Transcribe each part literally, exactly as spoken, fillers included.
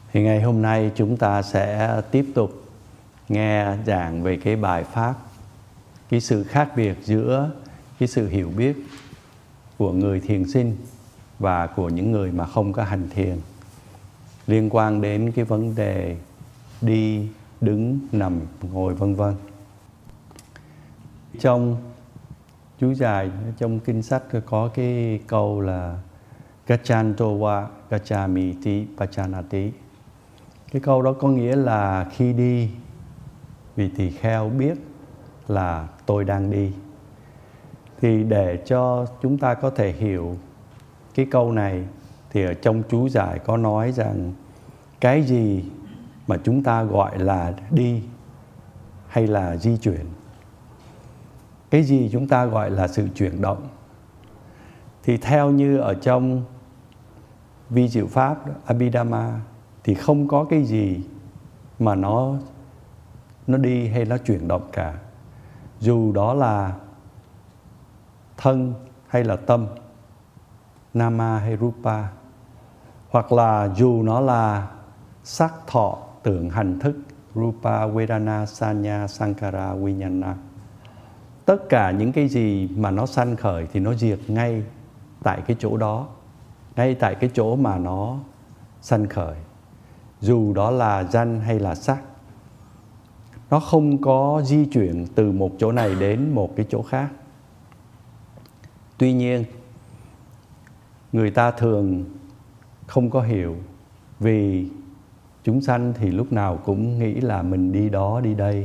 Thì ngày hôm nay chúng ta sẽ tiếp tục nghe giảng về cái bài pháp, cái sự khác biệt giữa cái sự hiểu biết của người thiền sinh và của những người mà không có hành thiền, liên quan đến cái vấn đề đi, đứng, nằm, ngồi vân vân. Trong chú giải, trong kinh sách có cái câu là Gachanto wa gachamiti pachanati. Cái câu đó có nghĩa là khi đi, vị tỳ kheo biết là tôi đang đi. Thì để cho chúng ta có thể hiểu cái câu này, thì ở trong chú giải có nói rằng cái gì mà chúng ta gọi là đi hay là di chuyển, cái gì chúng ta gọi là sự chuyển động. Thì theo như ở trong vi diệu pháp Abhidhamma thì không có cái gì mà nó nó đi hay nó chuyển động cả. Dù đó là thân hay là tâm, nama hay rupa, hoặc là dù nó là sắc thọ tưởng hành thức, rupa vedana sanya sankara vijnana. Tất cả những cái gì mà nó sanh khởi thì nó diệt ngay tại cái chỗ đó, ngay tại cái chỗ mà nó sanh khởi. Dù đó là danh hay là sắc, nó không có di chuyển từ một chỗ này đến một cái chỗ khác. Tuy nhiên, người ta thường không có hiểu, vì chúng sanh thì lúc nào cũng nghĩ là mình đi đó đi đây,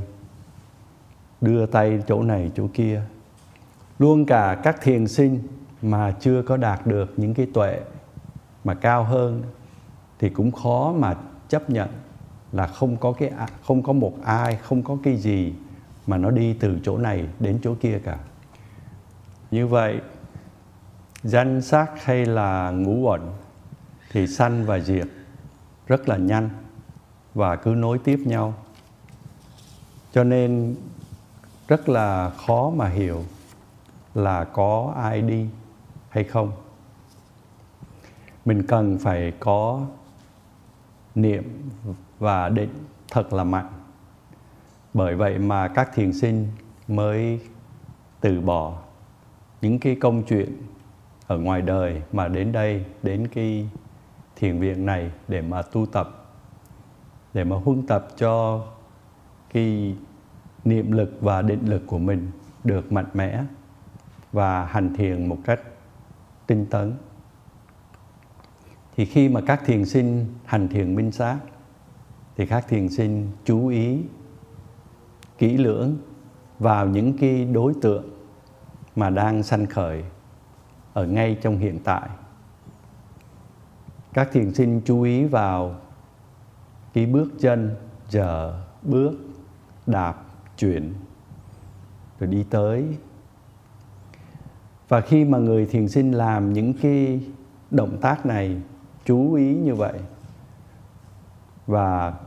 đưa tay chỗ này chỗ kia. Luôn cả các thiền sinh mà chưa có đạt được những cái tuệ mà cao hơn thì cũng khó mà chấp nhận là không có cái không có một ai, không có cái gì mà nó đi từ chỗ này đến chỗ kia cả. Như vậy, danh sắc hay là ngũ uẩn thì sanh và diệt rất là nhanh và cứ nối tiếp nhau. Cho nên rất là khó mà hiểu là có ai đi hay không. Mình cần phải có niệm và định thật là mạnh. Bởi vậy mà các thiền sinh mới từ bỏ những cái công chuyện ở ngoài đời mà đến đây, đến cái thiền viện này để mà tu tập, để mà huân tập cho cái niệm lực và định lực của mình được mạnh mẽ và hành thiền một cách tinh tấn. Thì khi mà các thiền sinh hành thiền minh sát thì các thiền sinh chú ý kỹ lưỡng vào những cái đối tượng mà đang sanh khởi ở ngay trong hiện tại. Các thiền sinh chú ý vào cái bước chân, giờ, bước, đạp, chuyển, rồi đi tới. Và khi mà người thiền sinh làm những cái động tác này, chú ý như vậy, và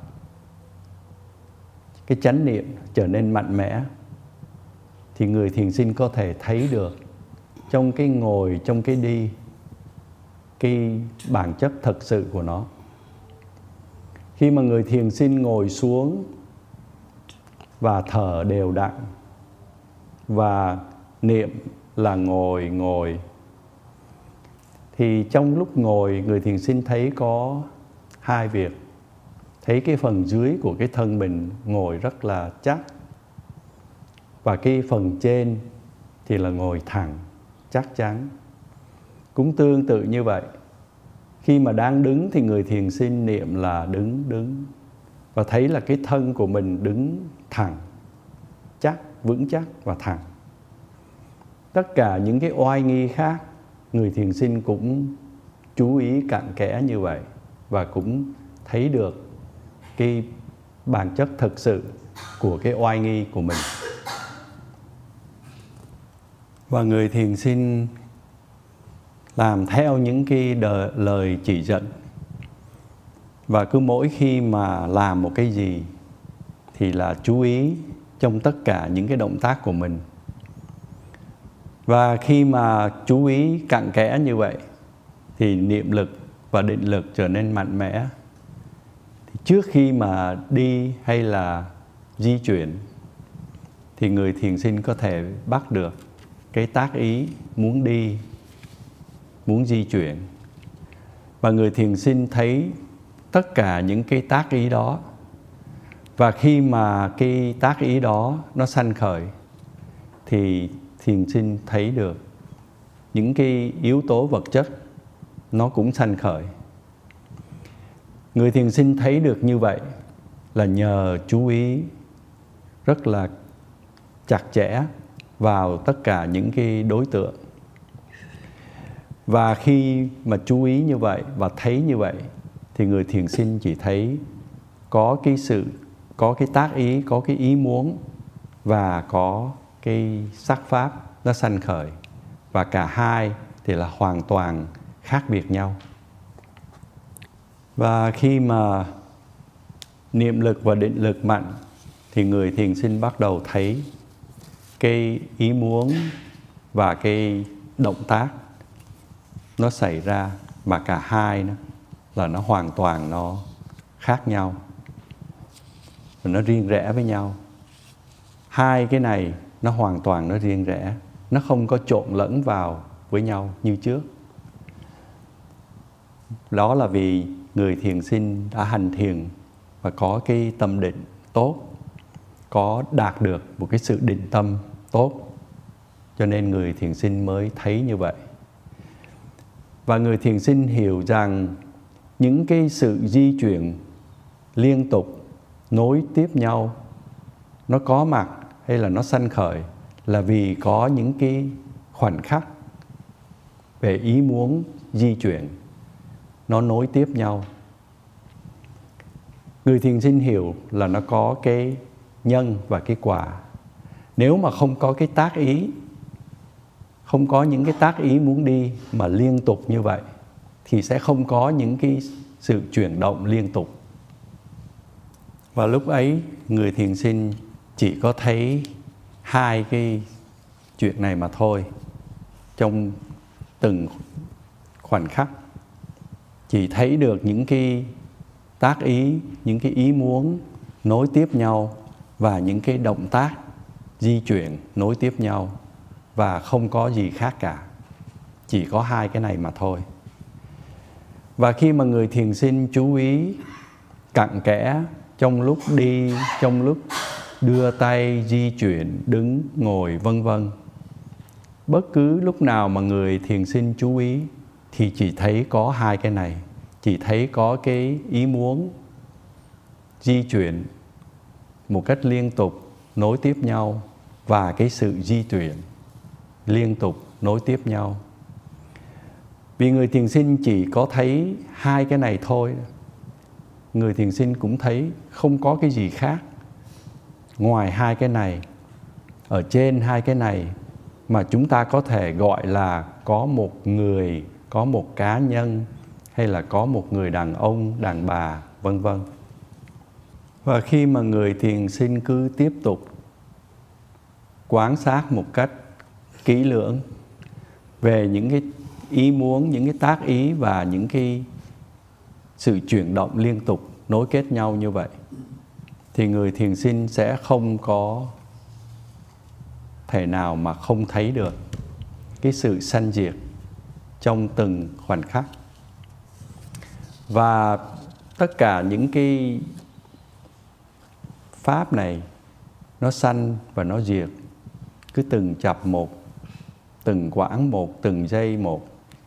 cái chánh niệm trở nên mạnh mẽ, thì người thiền sinh có thể thấy được trong cái ngồi, trong cái đi, cái bản chất thật sự của nó. Khi mà người thiền sinh ngồi xuống và thở đều đặn và niệm là ngồi ngồi, thì trong lúc ngồi, người thiền sinh thấy có hai việc. Thấy cái phần dưới của cái thân mình ngồi rất là chắc, và cái phần trên thì là ngồi thẳng, chắc chắn. Cũng tương tự như vậy, khi mà đang đứng thì người thiền sinh niệm là đứng đứng, và thấy là cái thân của mình đứng thẳng, chắc, vững chắc và thẳng. Tất cả những cái oai nghi khác, người thiền sinh cũng chú ý cặn kẽ như vậy, và cũng thấy được cái bản chất thực sự của cái oai nghi của mình. Và người thiền sinh làm theo những cái đời, lời chỉ dẫn. Và cứ mỗi khi mà làm một cái gì thì là chú ý trong tất cả những cái động tác của mình. Và khi mà chú ý cặn kẽ như vậy thì niệm lực và định lực trở nên mạnh mẽ. Thì trước khi mà đi hay là di chuyển thì người thiền sinh có thể bắt được cái tác ý muốn đi, muốn di chuyển. Và người thiền sinh thấy tất cả những cái tác ý đó. Và khi mà cái tác ý đó nó sanh khởi thì thiền sinh thấy được những cái yếu tố vật chất nó cũng sanh khởi. Người thiền sinh thấy được như vậy là nhờ chú ý rất là chặt chẽ vào tất cả những cái đối tượng. Và khi mà chú ý như vậy và thấy như vậy thì người thiền sinh chỉ thấy có cái sự, có cái tác ý, có cái ý muốn và có cái sắc pháp nó sanh khởi. Và cả hai thì là hoàn toàn khác biệt nhau. Và khi mà niệm lực và định lực mạnh thì người thiền sinh bắt đầu thấy cái ý muốn và cái động tác nó xảy ra, mà cả hai đó là nó hoàn toàn nó khác nhau, nó riêng rẽ với nhau. Hai cái này nó hoàn toàn nó riêng rẽ, nó không có trộn lẫn vào với nhau như trước. Đó là vì người thiền sinh đã hành thiền và có cái tâm định tốt, có đạt được một cái sự định tâm tốt, cho nên người thiền sinh mới thấy như vậy. Và người thiền sinh hiểu rằng những cái sự di chuyển liên tục, nối tiếp nhau, nó có mặt hay là nó sanh khởi là vì có những cái khoảnh khắc về ý muốn di chuyển, nó nối tiếp nhau. Người thiền sinh hiểu là nó có cái nhân và cái quả. Nếu mà không có cái tác ý, không có những cái tác ý muốn đi mà liên tục như vậy thì sẽ không có những cái sự chuyển động liên tục. Và lúc ấy người thiền sinh chỉ có thấy hai cái chuyện này mà thôi. Trong từng khoảnh khắc chỉ thấy được những cái tác ý, những cái ý muốn nối tiếp nhau và những cái động tác di chuyển nối tiếp nhau, và không có gì khác cả. Chỉ có hai cái này mà thôi. Và khi mà người thiền sinh chú ý cặn kẽ trong lúc đi, trong lúc đưa tay, di chuyển, đứng, ngồi, vân vân, bất cứ lúc nào mà người thiền sinh chú ý thì chỉ thấy có hai cái này. Chỉ thấy có cái ý muốn di chuyển một cách liên tục, nối tiếp nhau, và cái sự di chuyển liên tục, nối tiếp nhau. Vì người thiền sinh chỉ có thấy hai cái này thôi, người thiền sinh cũng thấy không có cái gì khác ngoài hai cái này. Ở trên hai cái này mà chúng ta có thể gọi là có một người, có một cá nhân, hay là có một người đàn ông, đàn bà, vân vân. Và khi mà người thiền sinh cứ tiếp tục quan sát một cách kỹ lưỡng về những cái ý muốn, những cái tác ý và những cái sự chuyển động liên tục nối kết nhau như vậy, thì người thiền sinh sẽ không có thể nào mà không thấy được cái sự sanh diệt trong từng khoảnh khắc. Và tất cả những cái pháp này nó sanh và nó diệt cứ từng chập một, từng quãng một, từng giây một.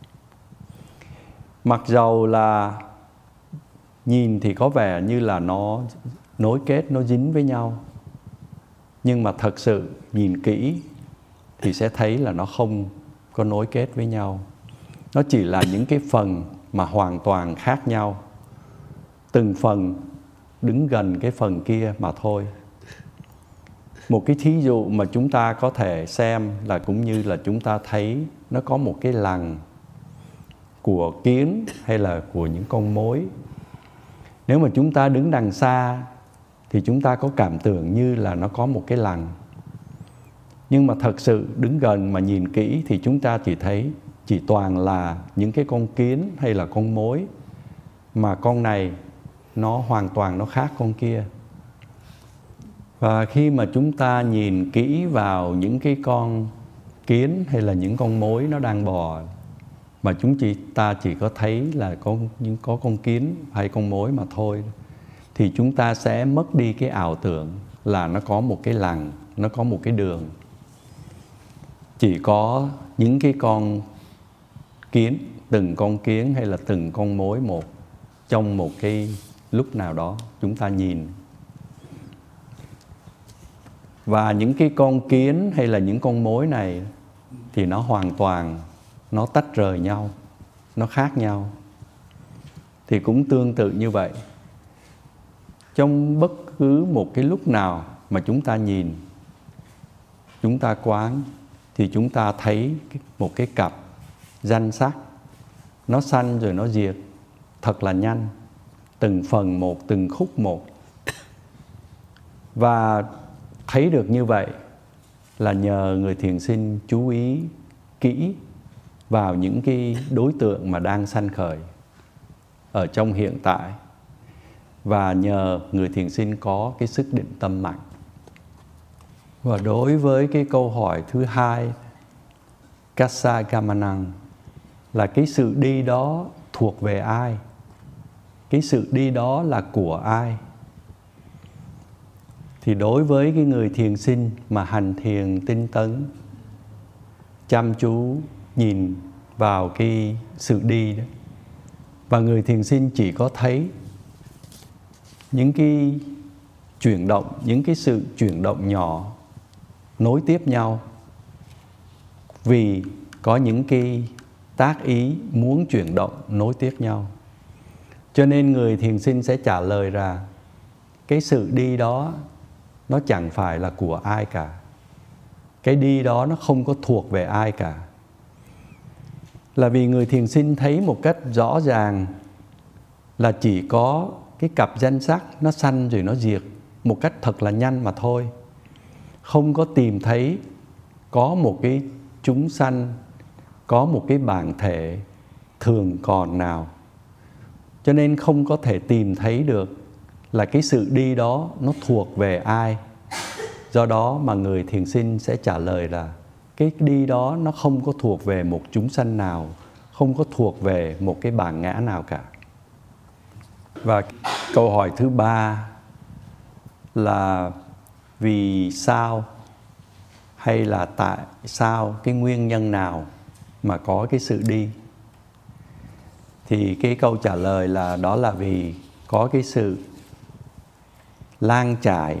Mặc dầu là nhìn thì có vẻ như là nó nối kết, nó dính với nhau, nhưng mà thật sự nhìn kỹ thì sẽ thấy là nó không có nối kết với nhau. Nó chỉ là những cái phần mà hoàn toàn khác nhau, từng phần đứng gần cái phần kia mà thôi. Một cái thí dụ mà chúng ta có thể xem là cũng như là chúng ta thấy nó có một cái lằn của kiến hay là của những con mối. Nếu mà chúng ta đứng đằng xa thì chúng ta có cảm tưởng như là nó có một cái lằn. Nhưng mà thật sự đứng gần mà nhìn kỹ thì chúng ta chỉ thấy chỉ toàn là những cái con kiến hay là con mối, mà con này nó hoàn toàn nó khác con kia. Và khi mà chúng ta nhìn kỹ vào những cái con kiến hay là những con mối nó đang bò, mà chúng chỉ ta chỉ có thấy là có những có con kiến hay con mối mà thôi, thì chúng ta sẽ mất đi cái ảo tưởng là nó có một cái lằn, nó có một cái đường. Chỉ có những cái con kiến, từng con kiến hay là từng con mối một trong một cái lúc nào đó chúng ta nhìn. Và những cái con kiến hay là những con mối này thì nó hoàn toàn nó tách rời nhau, nó khác nhau. Thì cũng tương tự như vậy. Trong bất cứ một cái lúc nào mà chúng ta nhìn, chúng ta quán, thì chúng ta thấy một cái cặp danh sắc, nó sanh rồi nó diệt thật là nhanh, từng phần một, từng khúc một. Và thấy được như vậy là nhờ người thiền sinh chú ý kỹ vào những cái đối tượng mà đang sanh khởi ở trong hiện tại, và nhờ người thiền sinh có cái sức định tâm mạnh. Và đối với cái câu hỏi thứ hai, Kassa Gamanang, là cái sự đi đó thuộc về ai? Cái sự đi đó là của ai? Thì đối với cái người thiền sinh mà hành thiền tinh tấn, chăm chú nhìn vào cái sự đi đó, và người thiền sinh chỉ có thấy những cái chuyển động, những cái sự chuyển động nhỏ nối tiếp nhau, vì có những cái tác ý muốn chuyển động nối tiếp nhau. Cho nên người thiền sinh sẽ trả lời ra cái sự đi đó nó chẳng phải là của ai cả. Cái đi đó nó không có thuộc về ai cả. Là vì người thiền sinh thấy một cách rõ ràng là chỉ có cái cặp danh sắc nó sanh rồi nó diệt một cách thật là nhanh mà thôi. Không có tìm thấy có một cái chúng sanh, có một cái bản thể thường còn nào. Cho nên không có thể tìm thấy được là cái sự đi đó nó thuộc về ai. Do đó mà người thiền sinh sẽ trả lời là cái đi đó nó không có thuộc về một chúng sanh nào, không có thuộc về một cái bản ngã nào cả. Và câu hỏi thứ ba là vì sao hay là tại sao, cái nguyên nhân nào mà có cái sự đi? Thì cái câu trả lời là đó là vì có cái sự lan trải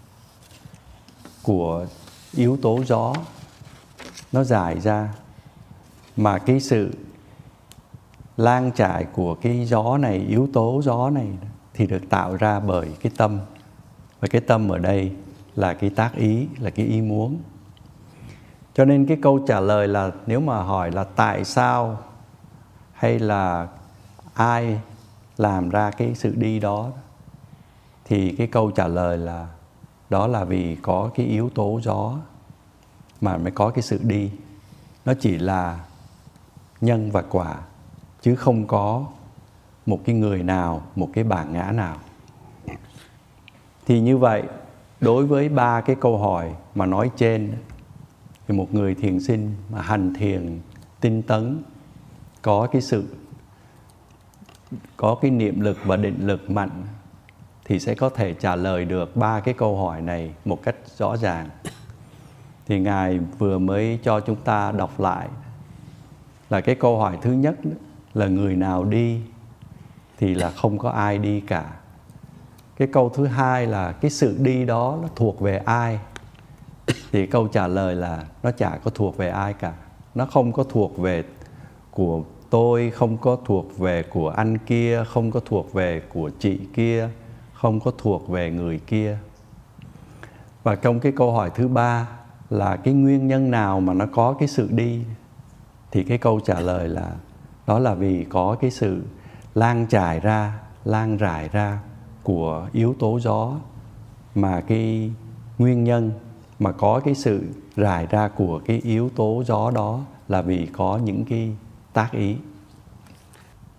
của yếu tố gió nó dài ra, mà cái sự lan trải của cái gió này, yếu tố gió này thì được tạo ra bởi cái tâm. Và cái tâm ở đây là cái tác ý, là cái ý muốn. Cho nên cái câu trả lời là nếu mà hỏi là tại sao hay là ai làm ra cái sự đi đó, thì cái câu trả lời là đó là vì có cái yếu tố gió mà mới có cái sự đi. Nó chỉ là nhân và quả, chứ không có một cái người nào, một cái bản ngã nào. Thì như vậy, đối với ba cái câu hỏi mà nói trên, thì một người thiền sinh mà hành thiền tinh tấn, có cái sự, có cái niệm lực và định lực mạnh, thì sẽ có thể trả lời được ba cái câu hỏi này một cách rõ ràng. Thì Ngài vừa mới cho chúng ta đọc lại là cái câu hỏi thứ nhất là người nào đi, thì là không có ai đi cả. Cái câu thứ hai là cái sự đi đó nó thuộc về ai, thì câu trả lời là nó chả có thuộc về ai cả. Nó không có thuộc về của tôi, không có thuộc về của anh kia, không có thuộc về của chị kia, không có thuộc về người kia. Và trong cái câu hỏi thứ ba là cái nguyên nhân nào mà nó có cái sự đi, thì cái câu trả lời là đó là vì có cái sự lan trải ra, lan rải ra của yếu tố gió, mà cái nguyên nhân mà có cái sự rải ra của cái yếu tố gió đó là vì có những cái tác ý.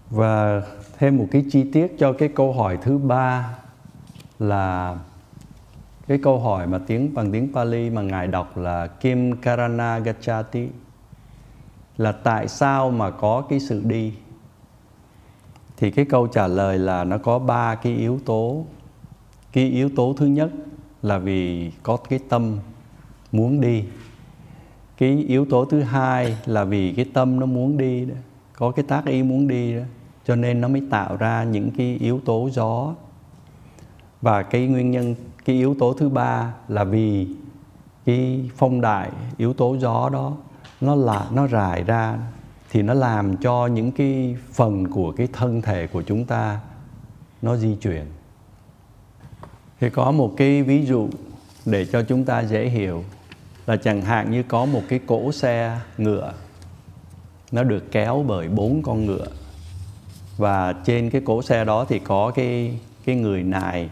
Và thêm một cái chi tiết cho cái câu hỏi thứ ba là cái câu hỏi mà tiếng bằng tiếng Pali mà Ngài đọc là Kim Karana Gacchati, là tại sao mà có cái sự đi. Thì cái câu trả lời là nó có ba cái yếu tố. Cái yếu tố thứ nhất là vì có cái tâm muốn đi. Cái yếu tố thứ hai là vì cái tâm nó muốn đi đó, có cái tác ý muốn đi đó, cho nên nó mới tạo ra những cái yếu tố gió. Và cái nguyên nhân, cái yếu tố thứ ba là vì cái phong đại yếu tố gió đó nó là nó rải ra, thì nó làm cho những cái phần của cái thân thể của chúng ta nó di chuyển. Thì có một cái ví dụ để cho chúng ta dễ hiểu là chẳng hạn như có một cái cỗ xe ngựa, nó được kéo bởi bốn con ngựa, và trên cái cỗ xe đó thì có cái cái người nài.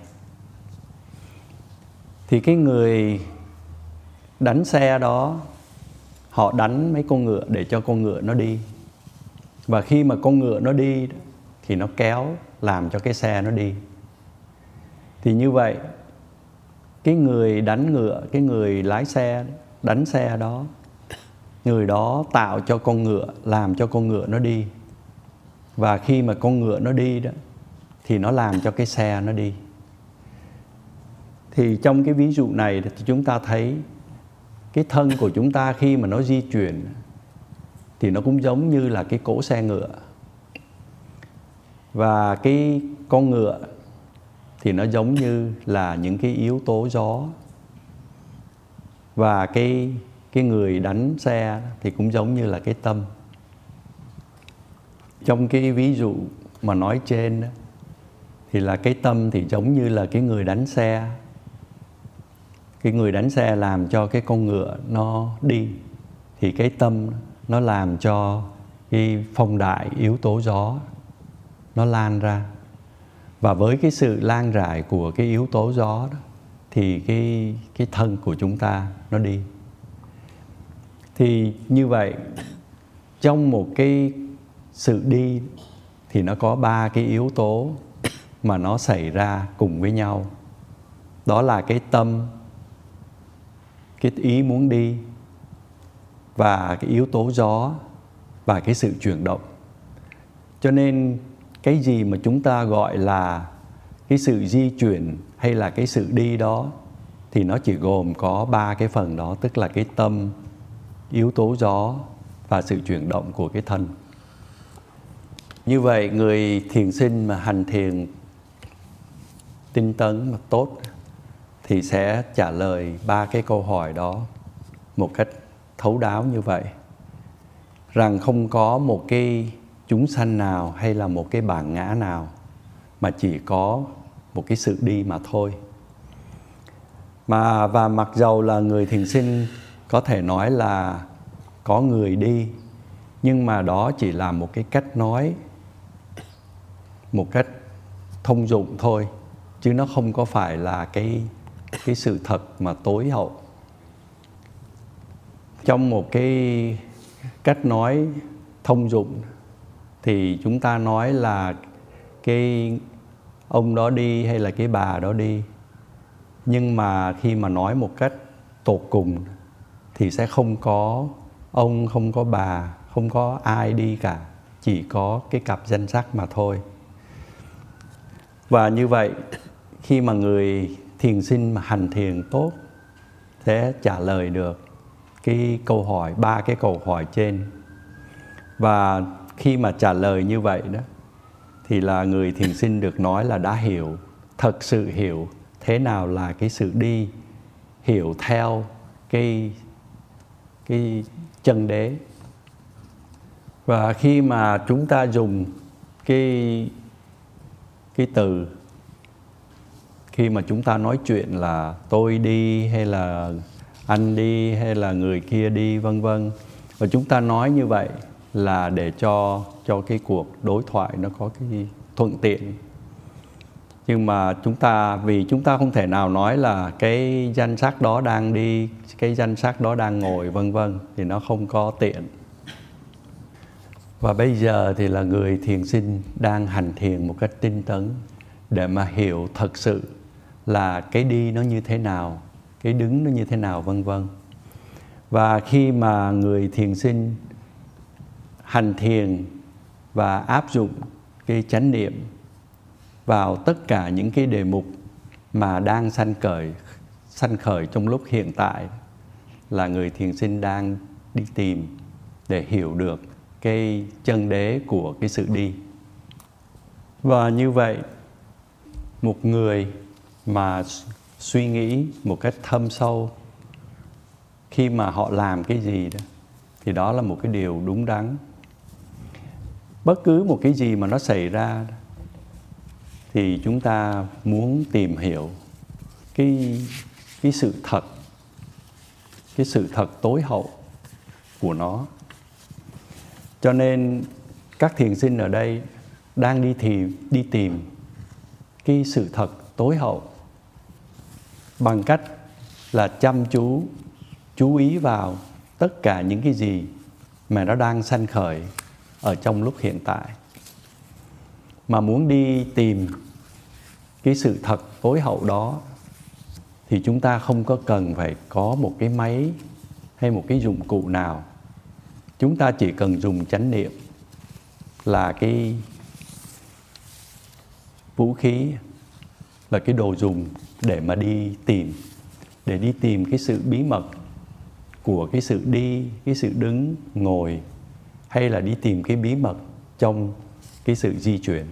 Thì cái người đánh xe đó, họ đánh mấy con ngựa để cho con ngựa nó đi. Và khi mà con ngựa nó đi thì nó kéo làm cho cái xe nó đi. Thì như vậy, cái người đánh ngựa, cái người lái xe, đánh xe đó, người đó tạo cho con ngựa, làm cho con ngựa nó đi. Và khi mà con ngựa nó đi đó, thì nó làm cho cái xe nó đi. Thì trong cái ví dụ này thì chúng ta thấy cái thân của chúng ta khi mà nó di chuyển thì nó cũng giống như là cái cỗ xe ngựa. Và cái con ngựa thì nó giống như là những cái yếu tố gió. Và cái, cái người đánh xe thì cũng giống như là cái tâm. Trong cái ví dụ mà nói trên đó, thì là cái tâm thì giống như là cái người đánh xe. Cái người đánh xe làm cho cái con ngựa nó đi, thì cái tâm nó làm cho cái phong đại yếu tố gió nó lan ra. Và với cái sự lan rải của cái yếu tố gió đó, thì cái, cái thân của chúng ta nó đi. Thì như vậy, trong một cái sự đi thì nó có ba cái yếu tố mà nó xảy ra cùng với nhau. Đó là cái tâm, cái ý muốn đi, và cái yếu tố gió, và cái sự chuyển động. Cho nên cái gì mà chúng ta gọi là cái sự di chuyển hay là cái sự đi đó, thì nó chỉ gồm có ba cái phần đó, tức là cái tâm, yếu tố gió và sự chuyển động của cái thân. Như vậy, người thiền sinh mà hành thiền tinh tấn mà tốt thì sẽ trả lời ba cái câu hỏi đó một cách thấu đáo như vậy. Rằng không có một cái chúng sanh nào hay là một cái bản ngã nào, mà chỉ có một cái sự đi mà thôi. Mà và mặc dầu là người thiền sinh có thể nói là có người đi, nhưng mà đó chỉ là một cái cách nói, một cách thông dụng thôi, chứ nó không có phải là cái, cái sự thật mà tối hậu. Trong một cái cách nói thông dụng thì chúng ta nói là cái ông đó đi hay là cái bà đó đi. Nhưng mà khi mà nói một cách tột cùng thì sẽ không có ông, không có bà, không có ai đi cả, chỉ có cái cặp danh sắc mà thôi. Và như vậy, khi mà người thiền sinh mà hành thiền tốt sẽ trả lời được cái câu hỏi, ba cái câu hỏi trên. Và khi mà trả lời như vậy đó, thì là người thiền sinh được nói là đã hiểu, thật sự hiểu thế nào là cái sự đi, hiểu theo cái, cái chân đế. Và khi mà chúng ta dùng cái, cái từ, khi mà chúng ta nói chuyện là tôi đi hay là anh đi hay là người kia đi vân vân, và chúng ta nói như vậy là để cho cho cái cuộc đối thoại nó có cái thuận tiện. Nhưng mà chúng ta, vì chúng ta không thể nào nói là cái danh sắc đó đang đi, cái danh sắc đó đang ngồi vân vân, thì nó không có tiện. Và bây giờ thì là người thiền sinh đang hành thiền một cách tinh tấn để mà hiểu thật sự là cái đi nó như thế nào, cái đứng nó như thế nào, vân vân. Và khi mà người thiền sinh hành thiền và áp dụng cái chánh niệm vào tất cả những cái đề mục mà đang sanh khởi, sanh khởi trong lúc hiện tại, là người thiền sinh đang đi tìm để hiểu được cái chân đế của cái sự đi. Và như vậy, một người mà suy nghĩ một cách thâm sâu khi mà họ làm cái gì đó, thì đó là một cái điều đúng đắn. Bất cứ một cái gì mà nó xảy ra thì chúng ta muốn tìm hiểu cái, cái sự thật, cái sự thật tối hậu của nó. Cho nên các thiền sinh ở đây đang đi tìm, đi tìm cái sự thật tối hậu bằng cách là chăm chú, chú ý vào tất cả những cái gì mà nó đang sanh khởi ở trong lúc hiện tại. Mà muốn đi tìm cái sự thật tối hậu đó thì chúng ta không có cần phải có một cái máy hay một cái dụng cụ nào. Chúng ta chỉ cần dùng chánh niệm là cái vũ khí, là cái đồ dùng để mà đi tìm, để đi tìm cái sự bí mật của cái sự đi, cái sự đứng, ngồi, hay là đi tìm cái bí mật trong cái sự di chuyển.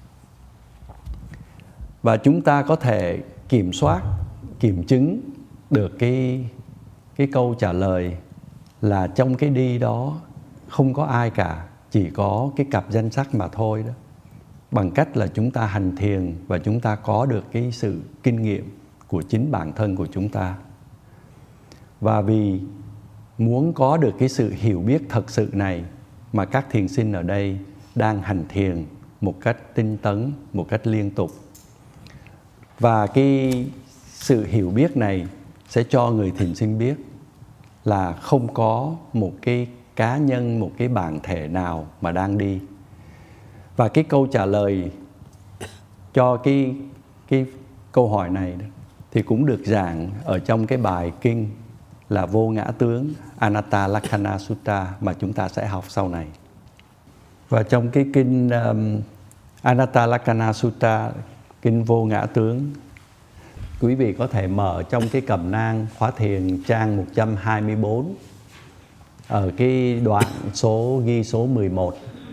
Và chúng ta có thể kiểm soát, kiểm chứng được cái, cái câu trả lời là trong cái đi đó không có ai cả, chỉ có cái cặp danh sắc mà thôi đó. Bằng cách là chúng ta hành thiền và chúng ta có được cái sự kinh nghiệm của chính bản thân của chúng ta. Và vì muốn có được cái sự hiểu biết thật sự này mà các thiền sinh ở đây đang hành thiền một cách tinh tấn, một cách liên tục. Và cái sự hiểu biết này sẽ cho người thiền sinh biết là không có một cái cá nhân, một cái bản thể nào mà đang đi. Và cái câu trả lời cho cái, cái câu hỏi này đó, thì cũng được giảng ở trong cái bài kinh là Vô Ngã Tướng Anatta Lakkhana Sutta mà chúng ta sẽ học sau này. Và trong cái kinh um, Anatta Lakkhana Sutta, kinh Vô Ngã Tướng, quý vị có thể mở trong cái cẩm nang khóa thiền trang một trăm hai mươi bốn ở cái đoạn số ghi số mười một.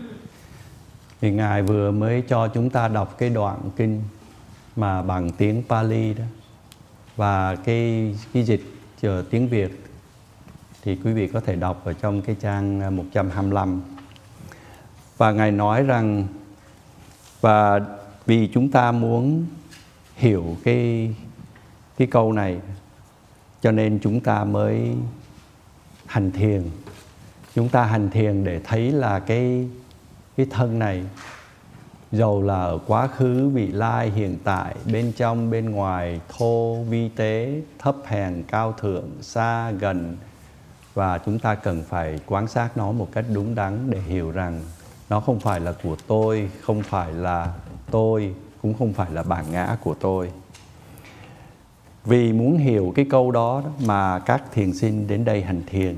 Thì Ngài vừa mới cho chúng ta đọc cái đoạn kinh mà bằng tiếng Pali đó. Và cái, cái dịch chờ tiếng Việt thì quý vị có thể đọc ở trong cái trang một trăm hai mươi lăm. Và Ngài nói rằng, và vì chúng ta muốn hiểu cái, cái câu này, cho nên chúng ta mới hành thiền. Chúng ta hành thiền để thấy là cái, cái thân này, dầu là ở quá khứ, vị lai, hiện tại, bên trong, bên ngoài, thô, vi tế, thấp hèn, cao thượng, xa, gần. Và chúng ta cần phải quan sát nó một cách đúng đắn để hiểu rằng nó không phải là của tôi, không phải là tôi, cũng không phải là bản ngã của tôi. Vì muốn hiểu cái câu đó mà các thiền sinh đến đây hành thiền.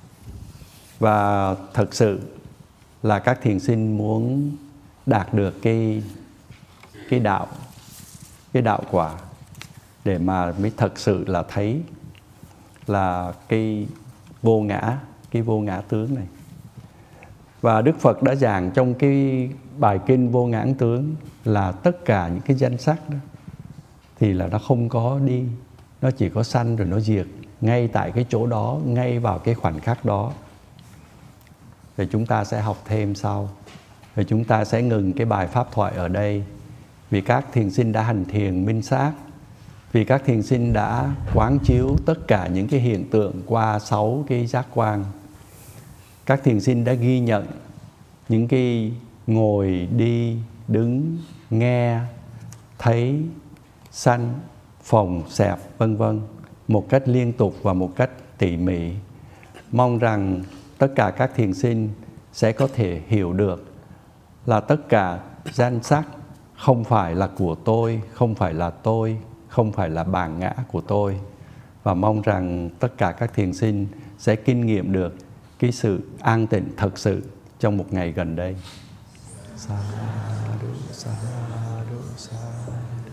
Và thật sự là các thiền sinh muốn đạt được cái, cái đạo, cái đạo quả, để mà mới thật sự là thấy là cái vô ngã, cái vô ngã tướng này. Và Đức Phật đã giảng trong cái bài kinh Vô Ngã Tướng là tất cả những cái danh sắc đó thì là nó không có đi, nó chỉ có sanh rồi nó diệt ngay tại cái chỗ đó, ngay vào cái khoảnh khắc đó. Rồi chúng ta sẽ học thêm sau. Rồi chúng ta sẽ ngừng cái bài pháp thoại ở đây. Vì các thiền sinh đã hành thiền minh sát, vì các thiền sinh đã quán chiếu tất cả những cái hiện tượng qua sáu cái giác quan. Các thiền sinh đã ghi nhận những cái ngồi, đi, đứng, nghe, thấy, sanh, phồng, xẹp, vân vân một cách liên tục và một cách tỉ mỉ. Mong rằng tất cả các thiền sinh sẽ có thể hiểu được là tất cả danh sắc không phải là của tôi, không phải là tôi, không phải là bản ngã của tôi. Và mong rằng tất cả các thiền sinh sẽ kinh nghiệm được cái sự an tịnh thật sự trong một ngày gần đây. Sa du, sa du, sa